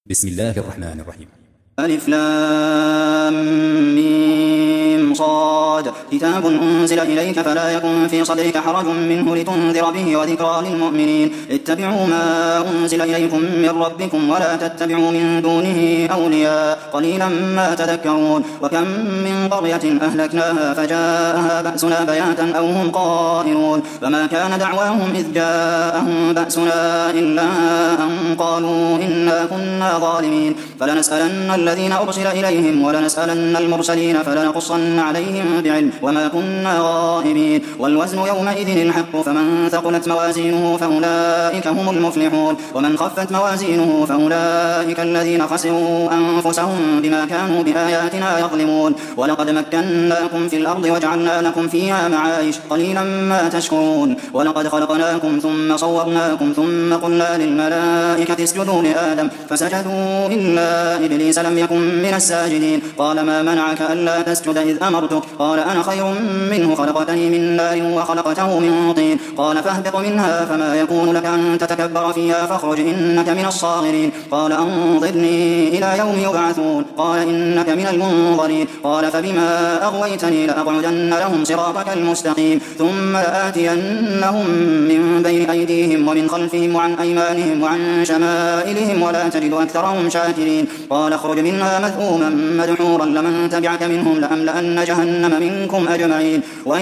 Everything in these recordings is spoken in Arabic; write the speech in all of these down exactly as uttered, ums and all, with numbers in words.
بسم الله الرحمن الرحيم. ألف لام ميم صاد كتاب أنزل إليك فلا يكن في صدرك حرج منه لتنذر به وذكرى للمؤمنين. اتبعوا ما أنزل إليكم من ربكم ولا تتبعوا من دونه أولياء قليلا ما تذكرون. وكم من قرية أهلكناها فجاءها بأسنا بياتا أو هم قائلون فما كان دعواهم إذ جاءهم بأسنا إلا أن قالوا إنا كنا ظالمين. فلنسألن الذين أرسل إليهم ولنسألن المرسلين فلنقصن عليهم بعلم وما كنا غائبين. والوزن يومئذ الحق فمن ثقلت موازينه فأولئك هم المفلحون ومن خفت موازينه فأولئك الذين خسروا أنفسهم بما كانوا بآياتنا يظلمون. ولقد مكناكم في الأرض وجعلنا لكم فيها معايش قليلا ما تشكرون. ولقد خلقناكم ثم صورناكم ثم قلنا للملائكة اسجدوا لآدم فسجدوا إلا إبليس لم يكن من الساجدين. قال ما منعك ألا تسجد إذ أمرتك؟ قال أنا خير منه خلقتني من نار وخلقته من طين. قال فاهبط منها فما يكون لك أن تتكبر فيها فاخرج إنك من الصاغرين. قال أنظرني إلى يوم يبعثون. قال إنك من المنظرين. قال فبما أغويتني لأقعدن لهم صراطك المستقيم ثم لآتينهم من بين أيديهم ومن خلفهم وعن أيمانهم وعن شمائلهم ولا تجد أكثرهم شاكرين. قال اخرج منها مذءوما مدحورا لمن تبعك منهم لأملأن جهنم منكم أجمعين.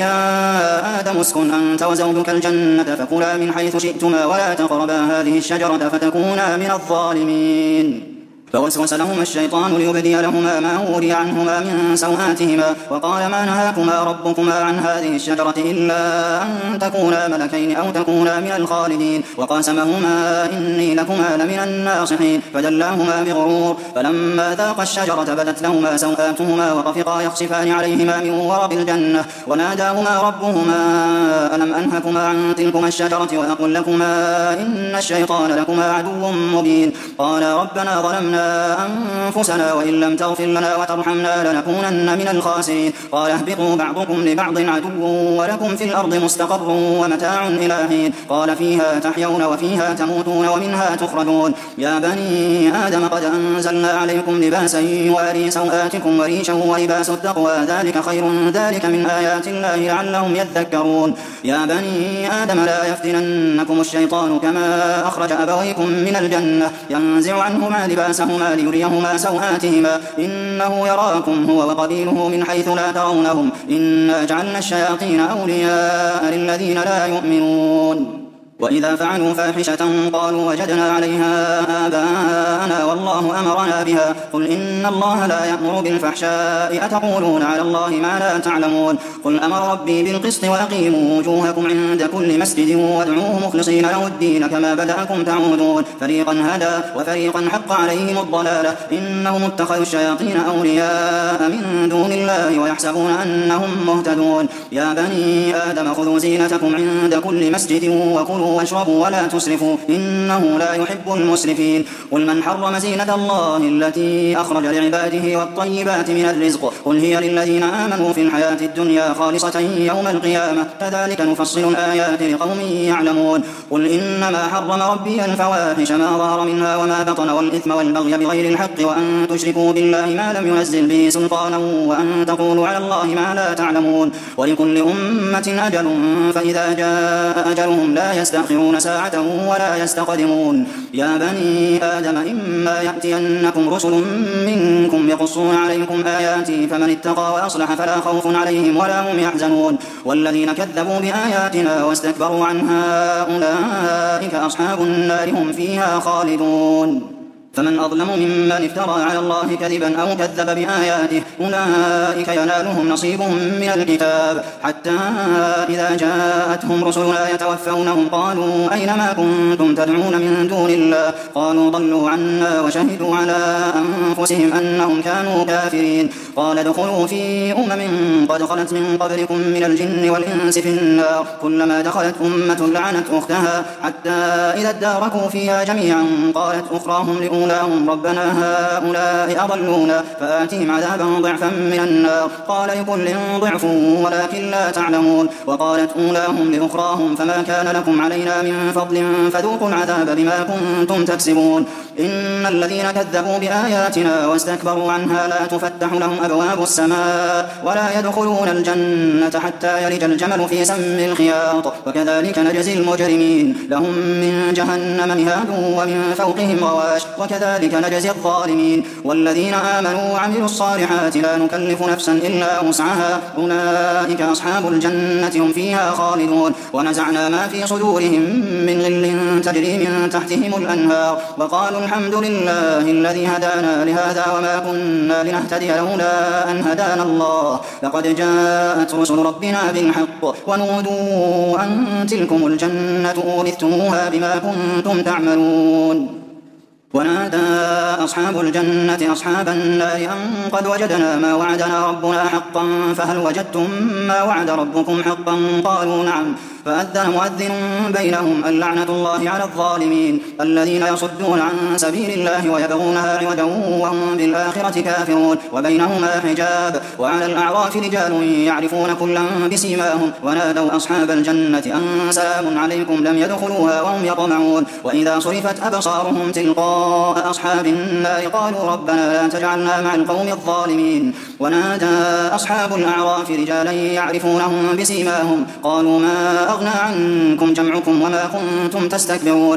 ويا آدم اسكن أنت وزوجك الجنة فكلا من حيث شئتما ولا تقربا هذه الشجرة فتكونا من الظالمين. فوسوس لهما الشيطان ليبدي لهما ما وري عنهما من سوآتهما وقال ما نهاكما ربكما عن هذه الشجرة إلا أن تكونا ملكين أو تكونا من الخالدين. وقاسمهما إني لكما لمن الناصحين فدلاهما بغرور. فلما ذاقا الشجرة بدت لهما سوآتهما وطفقا يخصفان عليهما من ورق الجنة وناداهما ربهما ألم أنهكما عن تلكما الشجرة وأقل لكما إن الشيطان لكما عدو مبين. قال ربنا ظلمنا أنفسنا وإن لم تغفر لنا وترحمنا لنكونن من الخاسرين. قال اهبطوا بعضكم لبعض عدو ولكم في الأرض مستقر ومتاع إلى حين. قال فيها تحيون وفيها تموتون ومنها تخرجون. يا بني آدم قد أنزلنا عليكم لباسا يواري سوآتكم وريشا ولباس التقوى ذلك خير ذلك من آيات الله لعلهم يذكرون. يا بني آدم لا يفتننكم الشيطان كما أخرج أبويكم من الجنة ينزع عنهما لباسهما ليريهما سوآتهما إنه يراكم هو وقبيله من حيث لا ترونهم إنا جعلنا الشياطين أولياء للذين لا يؤمنون. وإذا فعلوا فاحشة قالوا وجدنا عليها آباءنا والله أمرنا بها قل إن الله لا يأمر بالفحشاء أتقولون على الله ما لا تعلمون. قل أمر ربي بالقسط وأقيموا وجوهكم عند كل مسجد وادعوه مخلصين له الدين كما بدأكم تعودون. فريقا هدى وفريقا حق عليهم الضلالة إنهم اتخذوا الشياطين أولياء من دون الله ويحسبون أنهم مهتدون. يا بني آدم خذوا زينتكم عند كل مسجد وكلوا واشربوا ولا تسرفوا إنه لا يحب المسرفين. قل من حرم زينة الله التي أخرج لعباده والطيبات من الرزق قل هي للذين آمنوا في الحياة الدنيا خالصة يوم القيامة كذلك نفصل الآيات لقوم يعلمون. قل إنما حرم ربي الفواحش ما ظهر منها وما بطن والإثم والبغي بغير الحق وأن تشركوا بالله ما لم ينزل به سلطانا وأن تقولوا على الله ما لا تعلمون. ولكل أمة أجل فإذا جاء أجلهم لا يستأخرون ساعة ولا يستقدمون. يا بني آدم إما يأتينكم رسل منكم يقصون عليكم آياتي فمن اتقى وأصلح فلا خوف عليهم ولا هم يحزنون. والذين كذبوا بآياتنا واستكبروا عنها أولئك أصحاب النار هم فيها خالدون. فمن أظلم ممن افترى على الله كذبا أو كذب بآياته أولئك ينالهم نصيبهم من الكتاب حتى إذا جاءتهم رسلنا يتوفونهم قالوا أين ما كنتم تدعون من دون الله قالوا ضلوا عنا وشهدوا على أنفسهم أنهم كانوا كافرين. قال ادخلوا في أمم قد خلت من قبلكم من الجن والإنس في النار كلما دخلت أمة لعنت أختها حتى إذا اداركوا فيها جميعا قالت أخراهم لأولئك أولاهم ربنا هؤلاء أضلونا فآتهم عذابا ضعفا من النار قال لكل ضعف ولكن لا تعلمون وقالت أولاهم لأخراهم فما كان لكم علينا من فضل فذوقوا العذاب بما كنتم تكسبون إن الذين كذبوا بآياتنا واستكبروا عنها لا تفتح لهم أبواب السماء ولا يدخلون الجنة حتى يلج الجمل في سم الخياط وكذلك نجزي المجرمين لهم من جهنم مهاد ومن فوقهم غواش وكذلك نجزي الظالمين والذين آمنوا وعملوا الصالحات لا نكلف نفسا إلا وسعها أولئك أصحاب الجنة هم فيها خالدون ونزعنا ما في صدورهم من غل تجري من تحتهم الأنهار وقالوا الحمد لله الذي هدانا لهذا وما كنا لنهتدي لولا أن هدانا الله لقد جاءت رسل ربنا بالحق ونودوا أن تلكم الجنة أورثتموها بما كنتم تعملون ونادى أصحاب الجنة أصحاب النار أن قد وجدنا ما وعدنا ربنا حقا فهل وجدتم ما وعد ربكم حقا قالوا نعم فأذن مؤذن بينهم اللعنة الله على الظالمين الذين يصدون عن سبيل الله ويبغونها عوجا وهم بالآخرة كافرون وبينهما حجاب وعلى الأعراف رجال يعرفون كلا بسيماهم ونادوا أصحاب الجنة أن سلام عليكم لم يدخلوها وهم يطمعون وإذا صرفت أبصارهم تلقاء أصحاب النار قالوا ربنا لا تجعلنا مع القوم الظالمين ونادى أصحاب الأعراف رجالا يعرفونهم بسيماهم قالوا ما أغنى عنكم جمعكم وما كنتم تستكبرون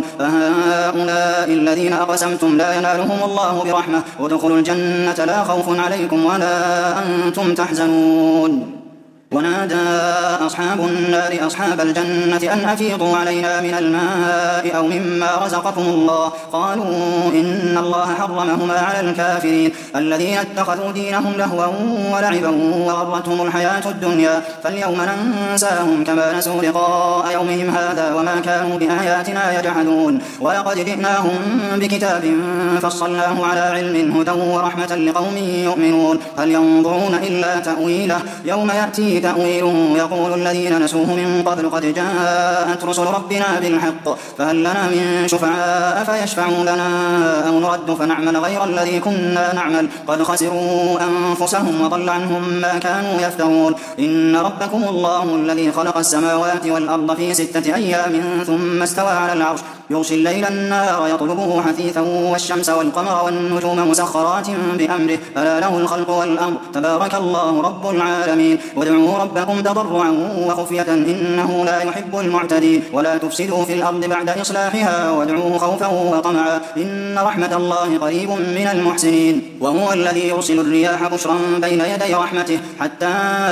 فهؤلاء الذين أقسمتم لا ينالهم الله برحمة ودخلوا الجنة لا خوف عليكم ولا أنتم تحزنون ونادى أصحاب النار أصحاب الجنة أن أفيضوا علينا من الماء أو مما رزقكم الله قالوا إن الله حرمهما على الكافرين الذين اتخذوا دينهم لهوا ولعبا وغرتهم الحياة الدنيا فاليوم ننساهم كما نسوا لقاء يومهم هذا وما كانوا بآياتنا يجحدون ولقد جئناهم بكتاب فصلناه على علم هدى ورحمة لقوم يؤمنون هل ينظرون إلا تأويله يوم يأتي تأويله يقول الذين نسوه من قبل قد جاءت رسل ربنا بالحق فهل لنا من شفعاء فيشفعوا لنا أو نرد فنعمل غير الذي كنا نعمل قد خسروا أنفسهم وضل عنهم ما كانوا يفترون إن ربكم الله الذي خلق السماوات والأرض في ستة أيام ثم استوى على العرش يغشي الليل النار يطلبه حثيثا والشمس والقمر والنجوم مسخرات بأمره ألا له الخلق والأمر تبارك الله رب العالمين وادعوا ربكم تضرعا وخفية إنه لا يحب المعتدين ولا تفسدوا في الأرض بعد إصلاحها وادعوه خوفا وطمعا إن رحمة الله قريب من المحسنين وهو الذي يرسل الرياح بشرا بين يدي رحمته حتى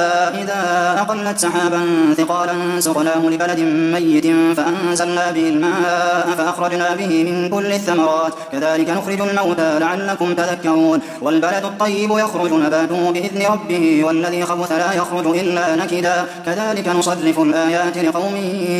إذا أقلت سحابا ثقالا سقناه لبلد ميت فأنزلنا به الماء فأخرجنا به من كل الثمرات كذلك نخرج الموتى لعلكم تذكرون والبلد الطيب يخرج نباته بإذن ربه والذي خبث لا يخرج إلا نكدا كذلك نصرف الآيات لقوم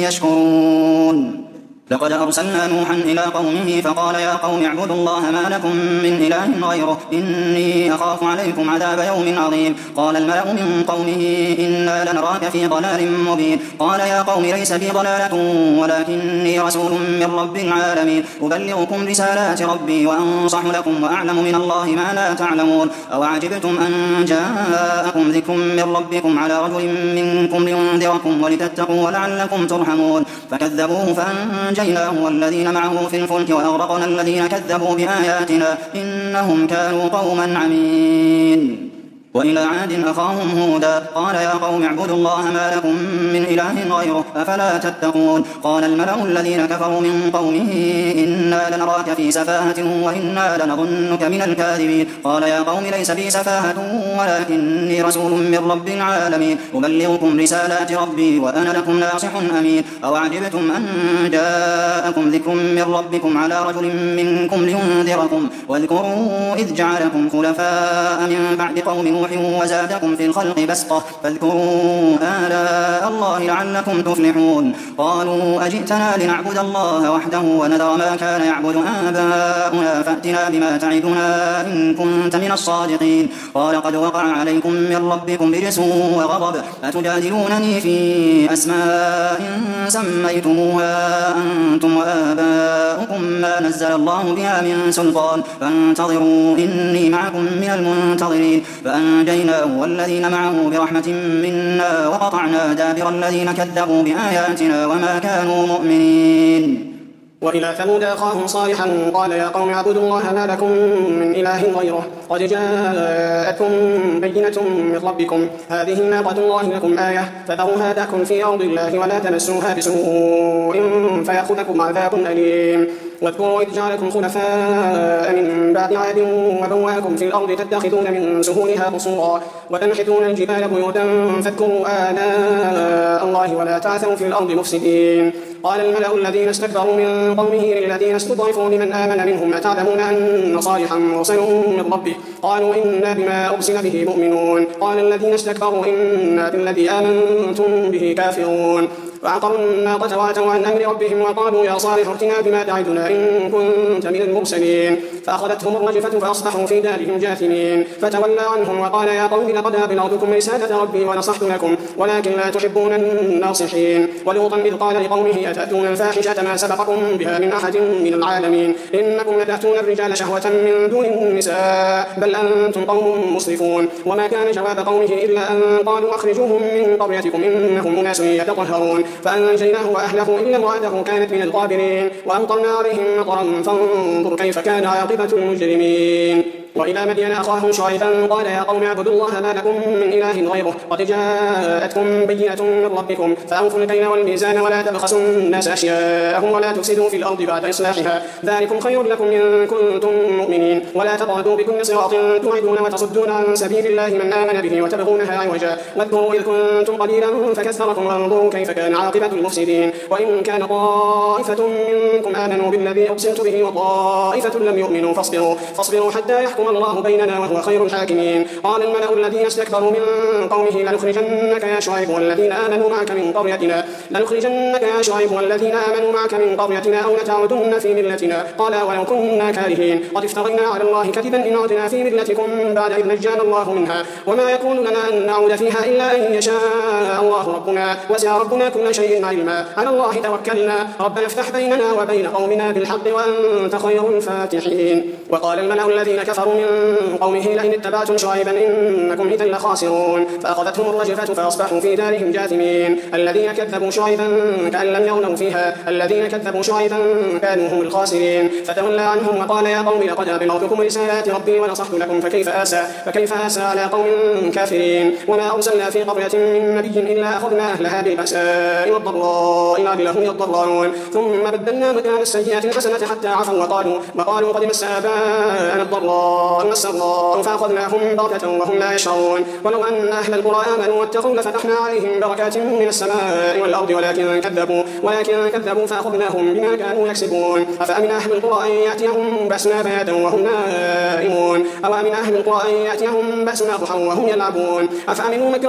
يشكرون لقد أرسلنا نوحا إلى قومه فقال يا قوم اعبدوا الله ما لكم من إله غيره إني أخاف عليكم عذاب يوم عظيم قال الملأ من قومه إنا لنراك في ضلال مبين قال يا قوم ليس بي ضلالة ولكني رسول من رب العالمين أبلغكم رسالات ربي وأنصح لكم وأعلم من الله ما لا تعلمون أو عجبتم أن جاءكم ذكر من ربكم على رجل منكم لينذركم ولتتقوا ولعلكم ترحمون فكذبوه فأنجيناه والذين معه في الفلك وأغرقنا الذين كذبوا بآياتنا إنهم كانوا قوما عمين وإلى عاد أخاهم هودا قال يا قوم اعبدوا الله ما لكم من إله غيره أفلا تتقون قال الملأ الذين كفروا من قومه إنا لنراك في سفاهة وإنا لنظنك من الكاذبين قال يا قوم ليس بي سفاهة ولكني رسول من رب العالمين أبلغكم رسالات ربي وأنا لكم ناصح أمين أو عجبتم أن جاءكم ذكر من ربكم على رجل منكم لينذركم واذكروا إذ جعلكم خلفاء من بعد قوم نوح وزادكم في الخلق بسطة فاذكروا آلاء الله لعلكم تفلحون قالوا أجئتنا لنعبد الله وحده ونذر ما كان يعبد آباؤنا فأتنا بما تعدنا إن كنت من الصادقين قال قد وقع عليكم من ربكم برجس وغضب أتجادلونني في أسماء سميتموها أنتم وآباؤكم ما نزل الله بها من سلطان فانتظروا إني معكم من المنتظرين فأنجيناه والذين معه برحمة منا وقطعنا دابر الذين كذبوا بآياتنا وما كانوا مؤمنين. وإلى ثمود أخاهم صالحا قال يا قوم اعبدوا الله ما لكم من إله غيره قد جاءتكم بينة من ربكم هذه ناقة الله لكم آية فذروها تأكل في أرض الله ولا تمسوها بسوء فيأخذكم عذاب أليم واذكروا إذ جعلكم خلفاء من بعد عاد وبوأكم في الأرض تتخذون من سهولها قصورا وتنحتون الجبال بيوتا فاذكروا آلاء الله ولا تعثوا في الأرض مفسدين. قال الملأ الذين استكبروا من قومه للذين استضعفوا لمن آمن منهم أتعلمون أن صالحا مرسل من ربه قالوا إنا بما أرسل به مؤمنون قال الذين استكبروا إنا بالذي آمنتم به كافرون فعقروا الناقة وعتوا عن أمر ربهم وقالوا يا صالح ائتنا بما تعدنا إن كنت من المرسلين فأخذتهم الرجفة فأصبحوا في دارهم جاثمين فتولى عنهم وقال يا قوم لقد أبلغتكم رسالة ربي ونصحت لكم ولكن لا تحبون الناصحين. ولوطا إذ قال لقومه أتأتون الفاحشة ما سبقكم بها من أحد من العالمين إنكم لتأتون الرجال شهوة من دون النساء بل أنتم قوم مسرفون. وما كان جواب قومه إلا أن قالوا أخرجوهم من قريتكم إنهم أناس يتطهرون فأنجيناه وأهله إلا امرأته كانت من الغابرين وأمطرنا عليهم مطرا فانظر كيف كان عاقبة المجرمين. وإلى مدين أخاهم شعيبا قال يا قوم اعبدوا الله ما لكم من إله غيره قد جاءتكم بينة من ربكم فأوفوا الكيل والميزان ولا تبخسوا الناس أشياءهم ولا تفسدوا في الأرض بعد إصلاحها ذلكم خير لكم إن كنتم مؤمنين ولا تقعدوا بكل صراط توعدون وتصدون عن سبيل الله من آمن به وتبغونها عوجا واذكروا إذ كنتم قليلا فكثركم وانظروا كيف كان عاقبة المفسدين. وإن كان طائفة منكم آمنوا بالذي أرسلت به وطائفة لم يؤمنوا فاصبروا, فاصبروا حتى يحكم الله بيننا وهو خير الحاكمين. قال الملأ الذين استكبروا من قومه لنخرجنك يا شعيب والذين آمنوا معك من قريتنا لنخرجنك يا شعيب والذين آمنوا معك من قريتنا أو لتعودن في ملتنا قال ولو كنا كارهين قد افترينا على الله كذبا إن عدنا في ملتكم بعد إذ نجانا الله منها وما يكون لنا أن نعود فيها إلا أن يشاء الله ربنا وسع ربنا كل شيء علما على الله توكلنا ربنا افتح بيننا وبين قومنا بالحق وأنت خير الفاتحين. وقال الملأ الذين كفروا من قومه لئن اتبعتم شعيبا إنكم إذا لخاسرون فأخذتهم الرجفة فأصبحوا في دارهم جاثمين. الذين كذبوا شعيبا كأن لم يغنوا فيها الذين كذبوا شعيبا كانوا هم الخاسرين فتولى عنهم وقال يا قوم لقد أبلغتكم رسالات ربي ونصحت لكم فكيف آسى فكيف آسى على قوم كافرين. وما أرسلنا في قرية من نبي إلا أخذنا أهلها بالبأساء والضراء لعلهم يضرعون ثم بدلنا مكان السيئات الحسنة حتى عفوا وقالوا وقالوا قد مس آباءنا الضراء والسراء فأخذناهم بغتة وهم لا يشعرون. ولو أن أهل القرى آمنوا واتقوا لفتحنا عليهم بركات من السماء والأرض ولكن كذبوا ولكن كذبوا فأخذناهم بما كانوا يكسبون. أفأمن أهل القرى أن يأتيهم بأسنا بياتا وهم نائمون أو أمن أهل القرى أن يأتيهم بأسنا ضحى وهم يلعبون أفأمنوا مكر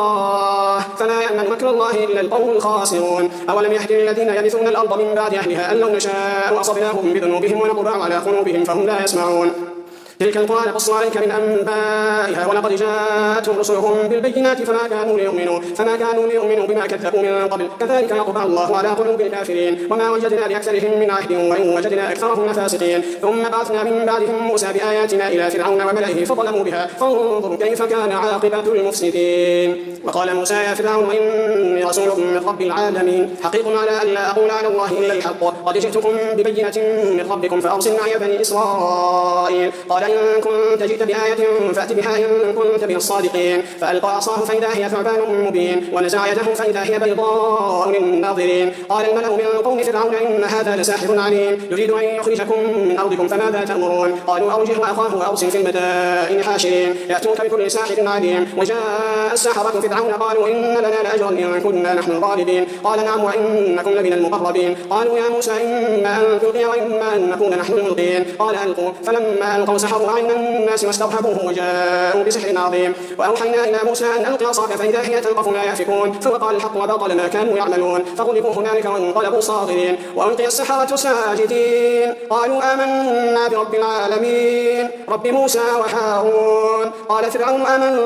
الله فلا يأمن مكر الله إلا القوم الخاسرون. أولم يهد الذين يرثون الأرض من بعد أهلها أن لو نشاء أصبناهم بذنوبهم ونطبع على قلوبهم فهم لا يسمعون. تلك القرى نقص عليك من أنبائها ولقد جاءتهم رسلهم بالبينات فما كانوا ليؤمنوا فما كانوا ليؤمنوا بما كذبوا من قبل كذلك يطبع الله على قلوب الكافرين. وما وجدنا لأكثرهم من عهد وإن وجدنا أكثرهم لفاسقين. ثم بعثنا من بعدهم موسى بآياتنا إلى فرعون وملئه فظلموا بها فانظروا كيف كان عاقبة المفسدين. وقال موسى يا فرعون إني رسول من رب العالمين حقيق على أن لا أقول على الله إلا الحق قد جئتكم ببينة من ربكم فأرسل معي بني إسرائيل قال إن كنت جئت بآية فأت بها إن كنت من الصادقين. فألقى عصاه فإذا هي ثعبان مبين ونزع يده فإذا هي بيضاء للناظرين. قال الملأ من قوم فرعون إن هذا لساحر عليم يريد أن يخرجكم من أرضكم فماذا تأمرون. قالوا أرجه وأخاه وأرسل في المدائن حاشرين يأتوك بكل ساحر عليم. وجاء السحرة فرعون قالوا إن لنا لأجرا إن كنا نحن الغالبين. قال نعم وإنكم لمن المقربين. قالوا يا موسى إما أن تلقي وإما أن نكون نحن الملقين. قال ألقوا فلما ألقوا سحروا سحروا أعين الناس واسترهبوه وجاءوا بسحر عظيم. وأوحينا إلى موسى أن ألق عصاك فإذا هي تلقف ما يأفكون فوقع الحق وبطل ما كانوا يعملون فغلبوا هنالك وانقلبوا صاغرين. وألقي السحرة ساجدين قالوا آمنا برب العالمين رب موسى وهارون. قال فرعون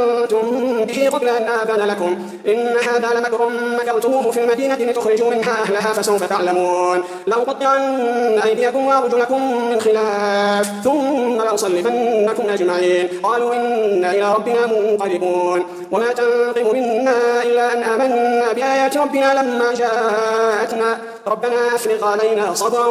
آمنتم به قبل أن آذن لكم إن هذا لمكر مكرتموه في المدينة لتخرجوا منها أهلها فسوف تعلمون. لأقطعن أيديكم وأرجلكم من خلاف ثم لأصلبنكم أجمعين. قالوا إنا إلى ربنا منقلبون. وما تنقم منا إلا أن آمنا بآيات ربنا لما جاءتنا ربنا أفرغ علينا صبرا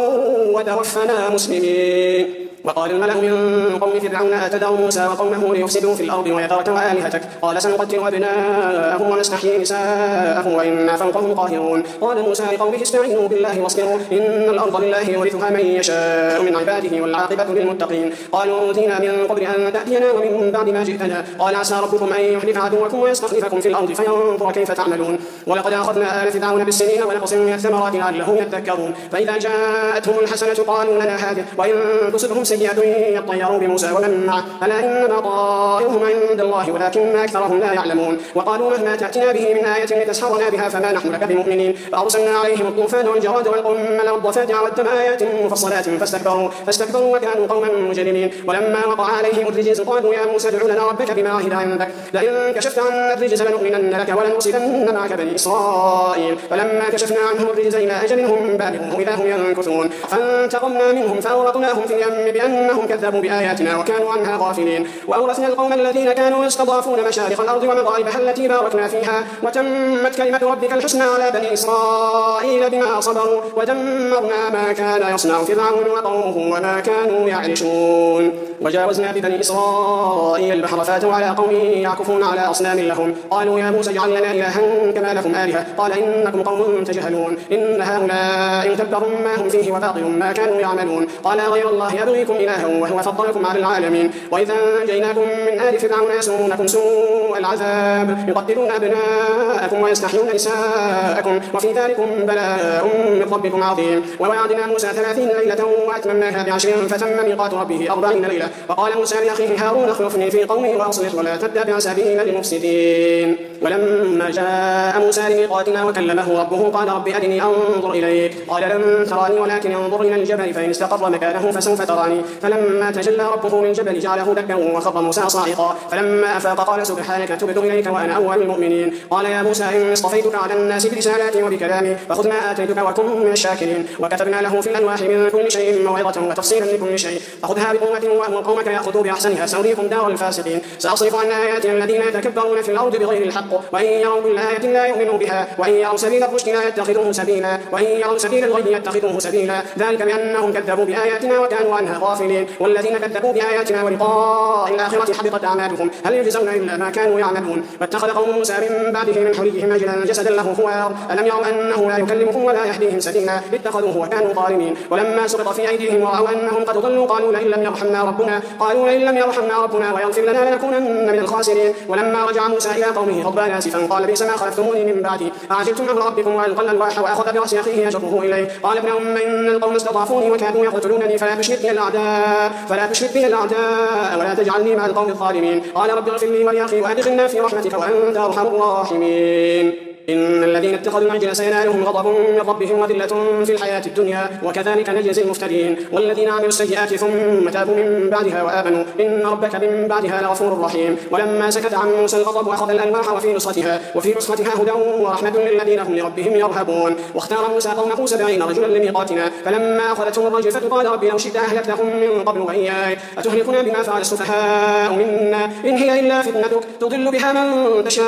وتوفنا مسلمين. وقال الملأ من قوم فرعون أتذر موسى وقومه ليفسدوا في الأرض ويذرك وآلهتك قال سنقتل أبناءهم ونستحيي نساءهم وإنا فوقهم قاهرون. قال موسى لقومه استعينوا بالله واصبروا إن الأرض لله يورثها من يشاء من عباده والعاقبة للمتقين. قالوا أوتينا من قبل أن تأتينا ومن بعد ما جئتنا قال عسى ربكم أن يحلف عدوكم ويستخلفكم في الأرض فينظر كيف تعملون. ولقد أخذنا آل فرعون بالسنين ونقص من الثمرات لعلهم يذكرون. فإذا جاءتهم الحسنة قالوا لنا هذه وإن تصبهم سيئة يطيروا بموسى ومن معه ألا إنما طائرهم عند الله ولكن أكثرهم لا يعلمون. وقالوا مهما تأتنا به من آية لتسحرنا بها فما نحن لك بمؤمنين. فأرسلنا عليهم الطوفان والجراد والقمل والضفادع والدم آيات مفصلات فاستكبروا فاستكبروا وكانوا قوما مجرمين. ولما وقع عليهم الرجز قالوا يا موسى ادع لنا ربك بما عهد عندك لئن كشفت عنا الرجز لنؤمنن لك ولنرسلن معك بني إسرائيل. فلما كشفنا عنهم الرجز إلى أجل هم بالغوه إذا هم ينكثون فانتقمنا منهم فأغرقناهم في اليم بأنهم كذبوا بآياتنا وكانوا عنها غافلين. وأورثنا القوم الذين كانوا يستضعفون مشارق الأرض ومغاربها التي باركنا فيها وتمت كلمة ربك الحسنى على بني إسرائيل بما صبروا ودمرنا ما كان يصنع فرعون وقومه وما كانوا يعرشون. وجاوزنا ببني إسرائيل البحر فاتوا على قوم يعكفون على أصنام لهم قالوا يا موسى اجعل لنا إلها كما لكم آلهة قال إنكم قوم تجهلون إن هؤلاء تبر ما هم فيه وباطل ما كانوا يعملون. قال غير الله يبغيكم إلها وهو فضلكم على العالمين. وإذا أنجيناكم من آل فرعون يسومونكم سوء العذاب يقتلون أبناءكم ويستحيون نساءكم وفي ذلكم بلاء من ربكم عظيم. ووعدنا موسى ثلاثين ليلة وأتممناها بعشر فتم ميقات ربه أربعين ليلة. وقال موسى لأخيه هارون اخلفني في قومي وأصلح ولا تتبع سبيل المفسدين. ولما جاء موسى لميقاتنا وكلمه ربه قال رب أرني أنظر إليك قال لن تراني ولكن انظر إلى الجبل فإن استقر مكانه فسوف تراني. فلما تجلى ربه للجبل جعله دكا وخر موسى صاعقا فلما أفاق قال سبحانك تبت إليك وأنا أول المؤمنين. قال يا موسى إني اصطفيتك على الناس برسالاتي وبكلامي فخذ ما آتيتك وكن من الشاكرين. وكتبنا له في الألواح من كل شيء موعظة وتفصيلا لكل شيء فخذها بقوة وأمر قومك يأخذوا بأحسنها سأريكم دار الفاسقين. سأصرف عن آياتي الذين يتكبرون في الأرض بغير الحق وإن يروا كل آية لا يؤمنوا بها وإن يروا سبيل الرشد لا يتخذوه سبيلا وإن يروا سبيل الغي يتخذوه سبيلا ذلك بأنهم كذبوا بآياتنا وكانوا عنها غافلين. والذين كذبوا بآياتنا ولقاء الآخرة حبطت أعمالهم هل يجزون إلا ما كانوا يعملون. واتخذ قوم موسى من بعده من حليهم عجلا جسدا له خوار ألم يروا أنه لا يكلمهم ولا يهديهم سبيلا اتخذوه وكانوا ظالمين. ولما سقط في أيديهم ورأوا أنهم قد ضلوا قالوا لئن لم يرحمنا ربنا قالوا لئن لم يرحمنا ربنا ويغفر لنا لنكونن من الخاسرين. ولما رجع موسى إلى قومه غضبان آسفا قال بئس ما خلفتموني من بعدي أعجلتم أمر ربكم وألقى الألواح وأخذ برأس أخيه يجره إليه قال ابن أم إن القوم استضعفوني وكادوا يقتلونني فلا تشرك بي الأعداء فلا تشرك بي الأعداء ولا تجعلني مع القوم الظالمين. قال رب اغفر لي ولأخي وأدخلنا في رحمتك وأنت أرحم الراحمين. إن الذين اتخذوا العجل سينالهم غضب من ربهم وذلة في الحياة الدنيا وكذلك نجزي المفترين. والذين عملوا السيئات ثم تابوا من بعدها وآمنوا إن ربك من بعدها لغفور رحيم. ولما سكت عن موسى الغضب أخذ الألواح وفي نسختها وفي نسختها هدى ورحمة للذين هم لربهم يرهبون. واختار موسى قومه سبعين رجلا لميقاتنا فلما أخذتهم الرجفة قال رب لو شئت أهلكتهم من قبل وإياي أتهلكنا بما فعل السفهاء منا إن هي إلا فتنتك تضل بها من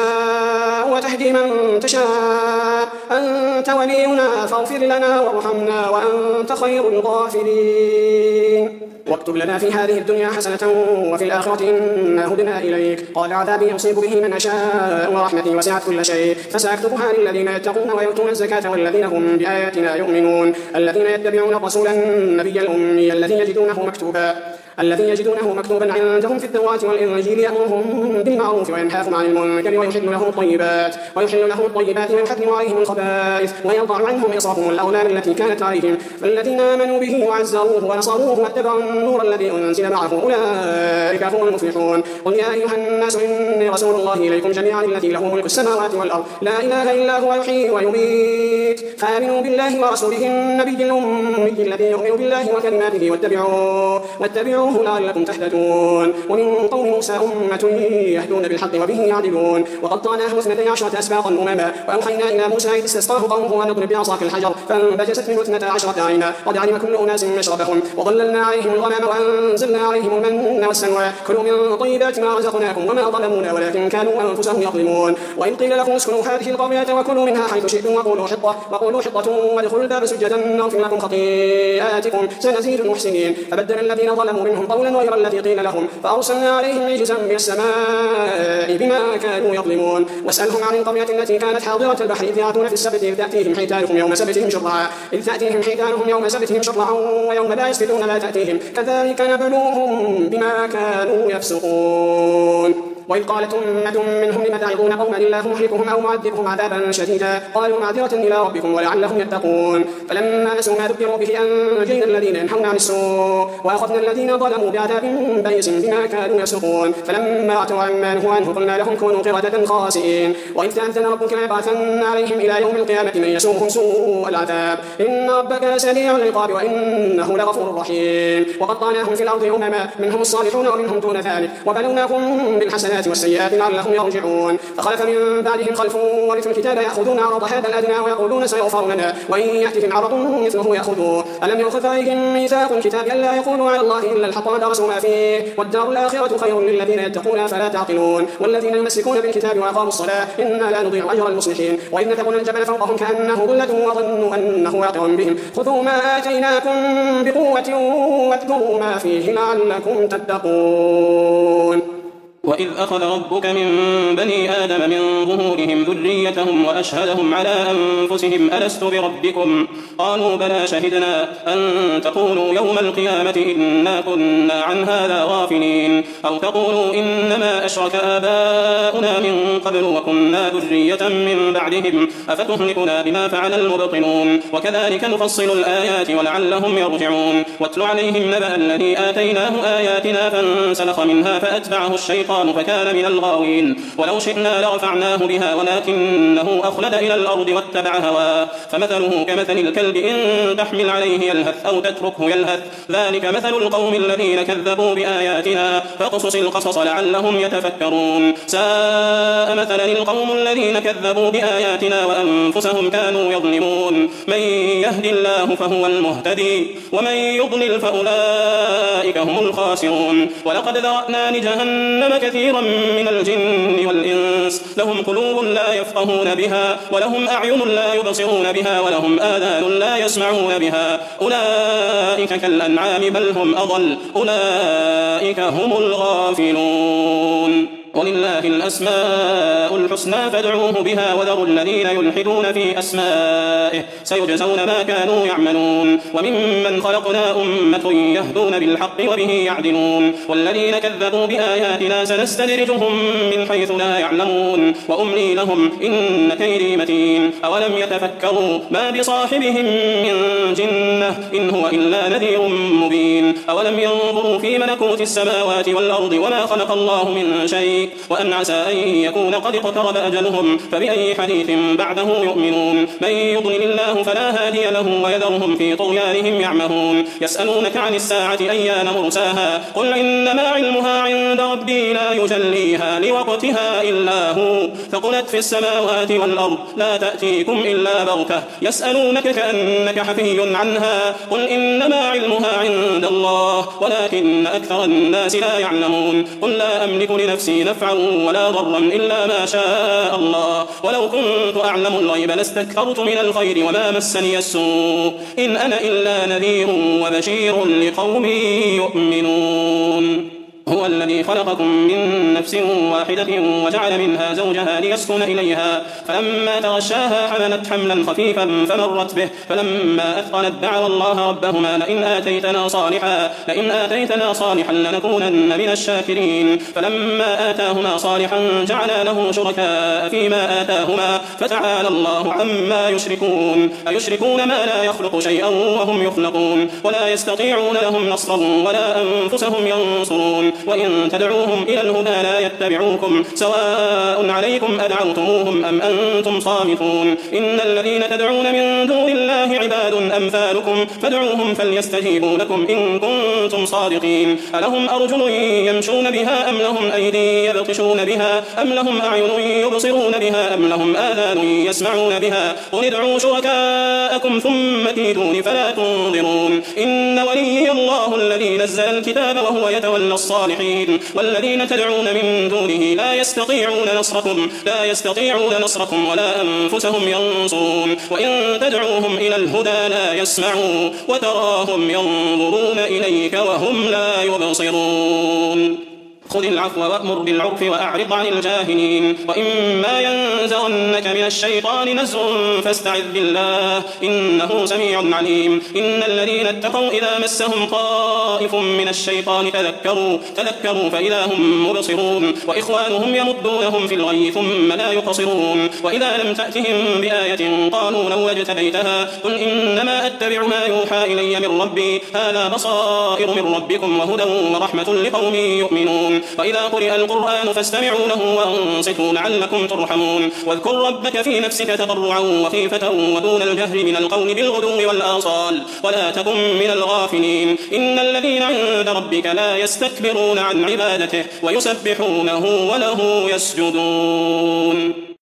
تشاء وتهدي من تشاء أنت ولينا فاغفر لنا وارحمنا وأنت خير الغافرين. واكتب لنا في هذه الدنيا حسنة وفي الآخرة إنا هدنا إليك قال عذابي يصيب به من أشاء ورحمتي وسعت كل شيء فسأكتبها للذين يتقون ويؤتون الزكاة والذين هم بآياتنا يؤمنون الذين يتبعون الرسول النبي الأمي الذي يجدونه مكتوبا الذي يجدونه مكتوبا عندهم في التوراة والإنجيل يأمرهم بالمعروف وينهاهم عن المنكر ويحل لهم الطيبات ويحل لهم الطيبات ويحرم عليهم الخبائث ويضع عنهم إصرافهم الأغلال التي كانت عليهم فالذين آمنوا به وعزروه ونصروه واتبعوا النور الذي أنزل معه أولئك هم المفلحون. قل يا أيها الناس إني رسول الله إليكم جميعا الذي له ملك السماوات والأرض لا إله إلا هو يحيي ويميت فآمنوا بالله ورسوله النبي الأمي الذي يؤمن بالله وكلماته واتبعوه واتبعوه لعلكم تهتدون. ومن قوم موسى أمة يهدون بالحق وبه يعدلون وقطعناهم اثنتي عشرة أسباطا أمما وأوحينا إلى موسى إذ استسقاه قومه أن اضرب بعصاك الحجر فانبجست منه اثنتا عشرة عينا قد علم كل أناس مشربهم وظللنا عليهم الغمام وأنزلنا عليهم المن والسلوى كلوا من طيبات ما رزقناكم وما ظلمونا ولكن كانوا أنفسهم يظلمون. وإذ قيل لكم اسكنوا هذه القرية وكلوا منها حيث شئتم وقولوا حطة وقولوا حطة وادخلوا الباب سجدا نغفر لكم خطيئاتكم سنزيد المحسنين فبدل الذين ظلموا منهم قولا غير الذي قيل لهم فأرسلنا عليهم رجزا من السماء بما كانوا يظلمون. واسألهم عن القرية التي كانت حاضرة البحر إذ يعدون في السبت إذ تأتيهم حيتانهم يوم سبتهم شرعا إذ تأتيهم حيتانهم يوم سبتهم شرعا ويوم لا يسبتون لا تأتيهم كذلك نبلوهم بما كانوا يفسقون. وإذ قالت أمة منهم لم تعظون قوما الله مهلكهم أو معذبهم عذابا شديدا قالوا معذرة إلى ربكم ولعلهم يتقون. فلما نسوا ما ذكروا به أنجينا الذين ينهون عن السوء وأخذنا الذين ظلموا بعذاب بئيس بما كانوا يفسقون. فلما عتوا عما نهوا عنه قلنا لهم كونوا قردة خاسئين. وإذ تأذن ربك ليبعثن عليهم إلى يوم القيامة من يسوهم سوء العذاب إن ربك سريع العقاب وإنه لغفور رحيم. وقطعناهم في الأرض أمما منهم الصالحون ومنهم دون ذلك وبلوناهم بالحسنات والسيئات لعلهم يرجعون. فخلف من بعدهم خلف ورثوا الكتاب يأخذون عرض هذا الأدنى ويقولون سيغفر لنا وإن يأتهم عرض مثله يأخذوه ألم يؤخذ عليهم ميثاق الكتاب ألا يقولوا على الله إلا الحق ودرسوا ما فيه والدار الآخرة خير للذين يتقون فلا تعقلون. والذين يمسكون بالكتاب وأقاموا الصلاة إنا لا نضيع أجر المصلحين. وإذ نتقنا الجبل فوقهم كأنه ظلة وظنوا أنه واقع بهم خذوا ما آتيناكم بقوة واذكروا ما فيه لعلكم تتقون. وإذ أخذ ربك من بني آدم من ظهورهم ذريتهم وأشهدهم على أنفسهم ألست بربكم قالوا بلى شهدنا أن تقولوا يوم القيامة إنا كنا عن هذا غافلين أو تقولوا إنما أشرك آباؤنا من قبل وكنا ذرية من بعدهم أفتهلكنا بما فعل المبطلون وكذلك نفصل الآيات ولعلهم يرجعون. واتل عليهم نبأ الذي آتيناه آياتنا فانسلخ منها فأتبعه الشيطان فكان من الغاوين. ولو شئنا لرفعناه بها ولكنه أخلد إلى الأرض واتبع هواه فمثله كمثل الكلب إن تحمل عليه يلهث أو تتركه يلهث ذلك مثل القوم الذين كذبوا بآياتنا فاقصص القصص لعلهم يتفكرون. ساء مثلا القوم الذين كذبوا بآياتنا وأنفسهم كانوا يظلمون. من يهد الله فهو المهتدي ومن يضلل فأولئك هم الخاسرون. ولقد ذرأنا لجهنم كثيرا من الجن والإنس لهم قلوب لا يفقهون بها ولهم أعين لا يبصرون بها ولهم آذان لا يسمعون بها أولئك كالأنعام بل هم أضل أولئك هم الغافلون. ولله الأسماء الحسنى فادعوه بها وذروا الذين يلحدون في أسمائه سيجزون ما كانوا يعملون. وممن خلقنا أمة يهدون بالحق وبه يعدلون. والذين كذبوا بآياتنا سنستدرجهم من حيث لا يعلمون وأملي لهم إن كيدي متين. أولم يتفكروا ما بصاحبهم من جنة إن هو إلا نذير مبين. أولم ينظروا في ملكوت السماوات والأرض وما خلق الله من شيء وأن عسى أن يكون قد اقترب أجلهم فبأي حديث بعده يؤمنون. من يضلل الله فلا هادي له ويذرهم في طغيانهم يعمهون. يسألونك عن الساعة أيان مرساها قل إنما علمها عند ربي لا يجليها لوقتها إلا هو ثقلت في السماوات والأرض لا تأتيكم إلا بغتة يسألونك كأنك حفي عنها قل إنما علمها عند الله ولكن أكثر الناس لا يعلمون. قل لا أملك لنفسي نفعا ولا ضرا إلا ما شاء الله ولو كنت أعلم الغيب لاستكثرت من الخير وما مسني السوء إن أنا إلا نذير وبشير لقوم يؤمنون. هو الذي خلقكم من نفس واحدة وجعل منها زوجها ليسكن إليها فلما تغشاها حملت حملا خفيفا فمرت به فلما أثقلت دعوا الله ربهما لئن آتيتنا صالحا لئن آتيتنا صالحا لنكونن من الشاكرين فلما آتاهما صالحا جعلا له شركاء فيما آتاهما فتعالى الله عما يشركون أيشركون ما لا يخلق شيئا وهم يخلقون ولا يستطيعون لهم نصرا ولا أنفسهم ينصرون وإن تدعوهم إلى الهدى لا يتبعوكم سواء عليكم أدعوتموهم أم أنتم صامتون إن الذين تدعون من دون الله عباد أمثالكم فادعوهم فليستجيبوا لكم إن كنتم صادقين ألهم أرجل يمشون بها أم لهم أيدي يبطشون بها أم لهم أعين يبصرون بها أم لهم آذان يسمعون بها قل ادعوا شركاءكم ثم كيدون فلا تنظرون إن وليي الله الذي نزل الكتاب وهو يتولى الصالحين والذين تدعون من دونه لا يستطيعون نصركم لا يستطيعون نصركم ولا أنفسهم ينصرون وإن تدعوهم إلى الهدى لا يسمعوا وتراهم ينظرون إليك وهم لا يبصرون خذ العفو وأمر بالعرف وأعرض عن الجاهلين وإما ينزغنك من الشيطان نزغ فاستعذ بالله إنه سميع عليم إن الذين اتقوا إذا مسهم طائف من الشيطان تذكروا تذكروا فإذا هم مبصرون وإخوانهم يمدونهم في الغي ثم لا يقصرون وإذا لم تأتهم بآية قالوا لو اجتبيتها قل إنما أتبع ما يوحى إلي من ربي هذا بصائر من ربكم وهدى ورحمة لقوم يؤمنون وإذا قرئ القرآن فاستمعوا له وانصتوا لعلكم ترحمون واذكر ربك في نفسك تضرعا وخيفة ودون الجهر من القول بالغدو والآصال ولا تكن من الغافلين إن الذين عند ربك لا يستكبرون عن عبادته ويسبحونه وله يسجدون